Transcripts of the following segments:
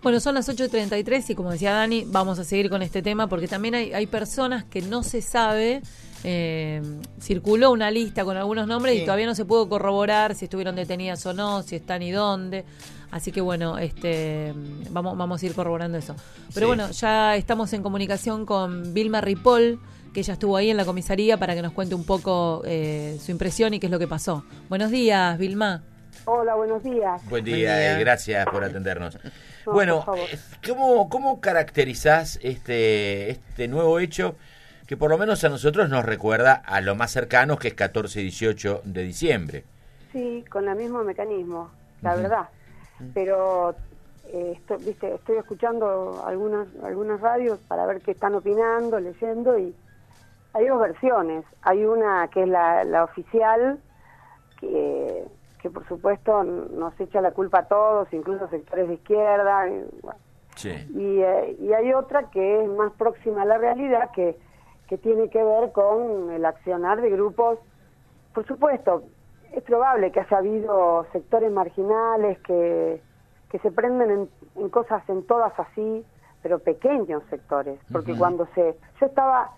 Bueno, son las 8:33 y como decía Dani, vamos a seguir con este tema porque también hay personas que no se sabe, circuló una lista con algunos nombres y todavía no se pudo corroborar si estuvieron detenidas o no, si están y dónde. Así que bueno, vamos a ir corroborando eso. Pero bueno, ya estamos en comunicación con Vilma Ripoll, que ella estuvo ahí en la comisaría para que nos cuente un poco su impresión y qué es lo que pasó. Buenos días, Vilma. Hola, buenos días. Buen día, gracias por atendernos. No, bueno, por favor. ¿cómo caracterizás este nuevo hecho que por lo menos a nosotros nos recuerda a lo más cercano, que es 14 y 18 de diciembre? Sí, con el mismo mecanismo, la verdad. Pero estoy escuchando algunas radios para ver qué están opinando, leyendo, y hay dos versiones. Hay una que es la oficial, que por supuesto nos echa la culpa a todos, incluso sectores de izquierda. Y hay otra que es más próxima a la realidad, que tiene que ver con el accionar de grupos. Por supuesto, es probable que haya habido sectores marginales que se prenden en cosas, en todas así, pero pequeños sectores, porque cuando yo estaba,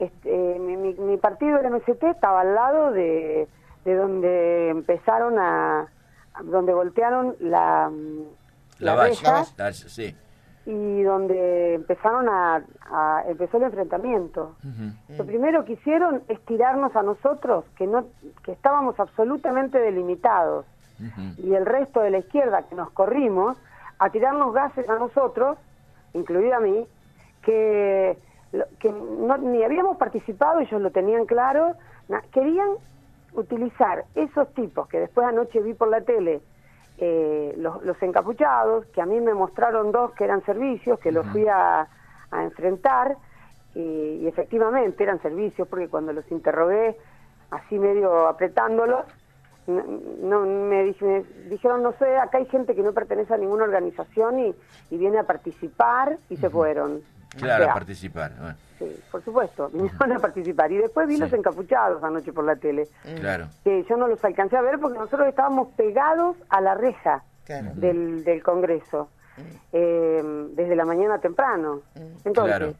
mi partido, el MST, estaba al lado de donde empezaron donde voltearon la reja, sí. Y donde empezó el enfrentamiento. Lo primero que hicieron es tirarnos a nosotros, que estábamos absolutamente delimitados, y el resto de la izquierda, que nos corrimos, a tirarnos gases a nosotros, incluida a mí, que ni habíamos participado, ellos lo tenían claro. Querían utilizar esos tipos que después anoche vi por la tele, los encapuchados, que a mí me mostraron dos que eran servicios, que los fui a enfrentar, y efectivamente eran servicios, porque cuando los interrogué, así medio apretándolos, me dijeron, no sé, acá hay gente que no pertenece a ninguna organización y viene a participar, y se fueron. Claro, a participar. Bueno. Sí, por supuesto, vinieron a participar. Y después vi los encapuchados anoche por la tele. Claro. Que yo no los alcancé a ver porque nosotros estábamos pegados a la reja del Congreso, desde la mañana temprano. Entonces,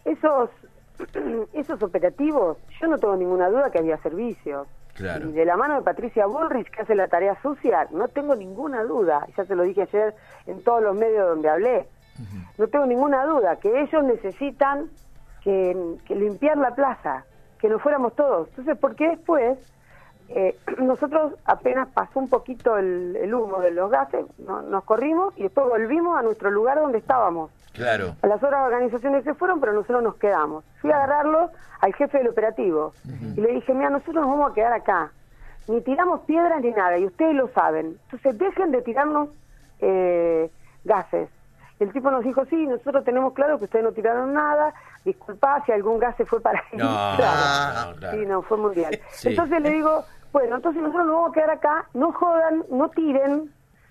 esos operativos, yo no tengo ninguna duda que había servicios. Claro. Y de la mano de Patricia Bullrich, que hace la tarea sucia, no tengo ninguna duda. Ya se lo dije ayer en todos los medios donde hablé. No tengo ninguna duda que ellos necesitan que limpiar la plaza, que nos fuéramos todos. Entonces, ¿por qué después nosotros apenas pasó un poquito el humo de los gases, nos corrimos y después volvimos a nuestro lugar donde estábamos? Claro. A las otras organizaciones se fueron, pero nosotros nos quedamos. Fui a agarrarlo al jefe del operativo y le dije, mira, nosotros nos vamos a quedar acá. Ni tiramos piedras ni nada, y ustedes lo saben. Entonces, dejen de tirarnos gases. El tipo nos dijo, sí, nosotros tenemos claro que ustedes no tiraron nada, disculpá si algún gas se fue para ahí. Claro. Sí, no, fue mundial. Sí. Entonces le digo, bueno, entonces nosotros nos vamos a quedar acá, no jodan, no tiren,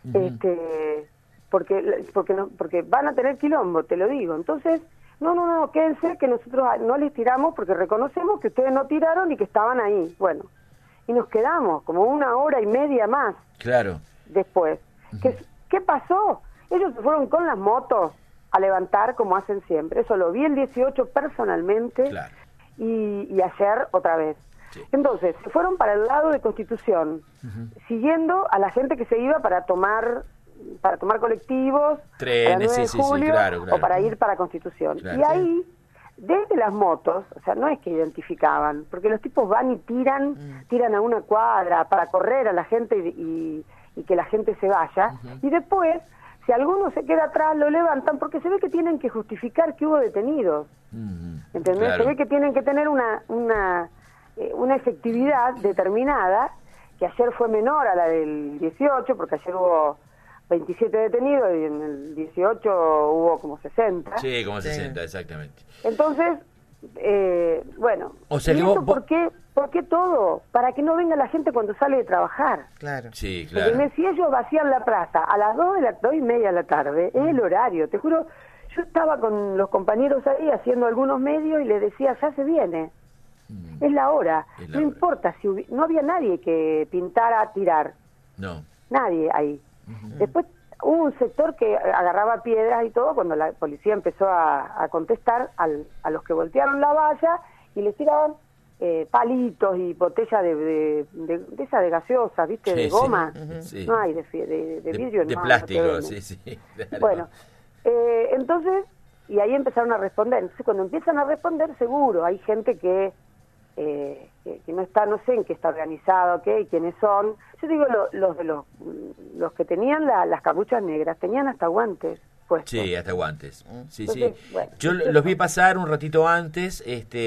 porque van a tener quilombo, te lo digo. Entonces, no, quédense, que nosotros no les tiramos porque reconocemos que ustedes no tiraron y que estaban ahí. Bueno, y nos quedamos como 1 hora y media más. Claro. Después. ¿Qué pasó? Ellos se fueron con las motos a levantar como hacen siempre. Eso lo vi el 18 personalmente, y ayer otra vez. Sí. Entonces, se fueron para el lado de Constitución, siguiendo a la gente que se iba para tomar colectivos, trenes, para 9 de julio, claro. o para ir para Constitución. Claro, y ahí, desde las motos, o sea, no es que identificaban, porque los tipos van y tiran a una cuadra para correr a la gente y que la gente se vaya, y después, si alguno se queda atrás, lo levantan, porque se ve que tienen que justificar que hubo detenidos. ¿Entendés? Claro. Se ve que tienen que tener una efectividad determinada, que ayer fue menor a la del 18, porque ayer hubo 27 detenidos y en el 18 hubo como 60. Sí, como 60, exactamente. Entonces, bueno, o sea, ¿y eso por qué todo? Para que no venga la gente cuando sale de trabajar. Claro. Sí, claro. Porque si ellos vacían la plaza a las 2:30 de la tarde, es el horario, te juro. Yo estaba con los compañeros ahí haciendo algunos medios y les decía, ya se viene. Es la hora. No importa, no había nadie que pintara a tirar. No. Nadie ahí. Después hubo un sector que agarraba piedras y todo cuando la policía empezó a contestar a los que voltearon la valla y les tiraban palitos y botellas de esa de gaseosa, ¿viste? De goma. Sí. No hay de vidrio. De no, plástico, no sí. Claro. Bueno, entonces, y ahí empezaron a responder. Entonces, cuando empiezan a responder, seguro, hay gente que no está, no sé en qué está organizado, y quiénes son. Yo digo los que tenían las capuchas negras, tenían hasta guantes puestos. Sí, hasta guantes. Sí, Entonces, sí. bueno, Yo los vi pasar un ratito antes,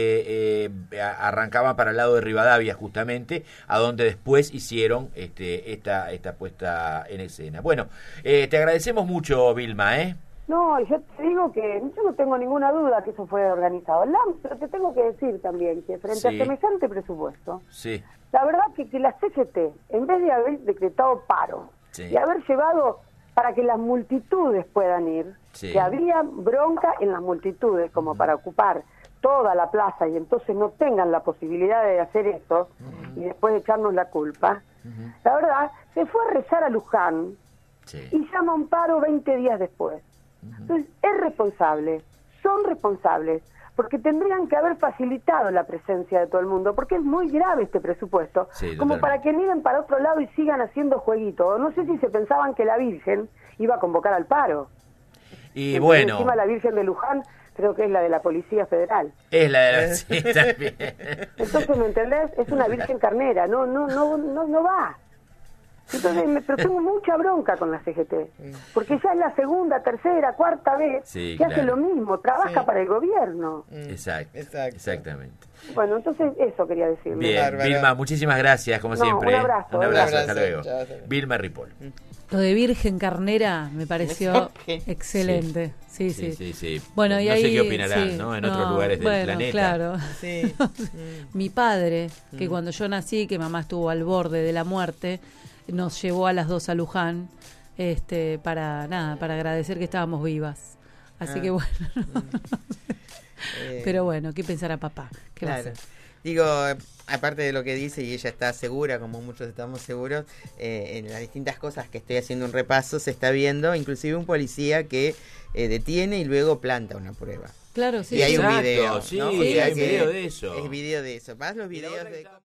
arrancaban para el lado de Rivadavia justamente, a donde después hicieron esta puesta en escena. Bueno, te agradecemos mucho, Vilma, ¿eh? No, yo te digo que yo no tengo ninguna duda que eso fue organizado. Pero te tengo que decir también que frente a semejante presupuesto, la verdad que la CGT, en vez de haber decretado paro y haber llevado para que las multitudes puedan ir, que había bronca en las multitudes como para ocupar toda la plaza y entonces no tengan la posibilidad de hacer eso y después echarnos la culpa, la verdad, se fue a rezar a Luján y llama un paro 20 días después. Entonces, es responsable, son responsables, porque tendrían que haber facilitado la presencia de todo el mundo, porque es muy grave este presupuesto, como para que miren para otro lado y sigan haciendo jueguitos. No sé si se pensaban que la Virgen iba a convocar al paro. Y bueno... Encima la Virgen de Luján creo que es la de la Policía Federal. Es la de la... Sí, también. Entonces, ¿me entendés? Es una Virgen carnera, no va. Entonces, pero tengo mucha bronca con la CGT, porque ya es la segunda, tercera, cuarta vez que hace lo mismo, trabaja para el gobierno. Exactamente. Bueno, entonces eso quería decirle. Bien, Vilma, muchísimas gracias, como siempre. Un abrazo. Un abrazo, hasta luego. Vilma Ripoll. Lo de Virgen Carnera me pareció excelente. Sí. Bueno, y no ahí, sé qué opinarán, ¿no? En otros lugares del planeta. Claro. Mi padre, que cuando yo nací, que mamá estuvo al borde de la muerte, nos llevó a las dos a Luján, para agradecer que estábamos vivas. Así que bueno. Pero bueno, ¿qué pensará papá? ¿Qué va a hacer? Digo, aparte de lo que dice, y ella está segura, como muchos estamos seguros, en las distintas cosas que estoy haciendo un repaso, se está viendo inclusive un policía que detiene y luego planta una prueba. Claro, sí. Y hay un video, ¿no? Sí, hay un video de eso. Es video de eso. Más los videos de...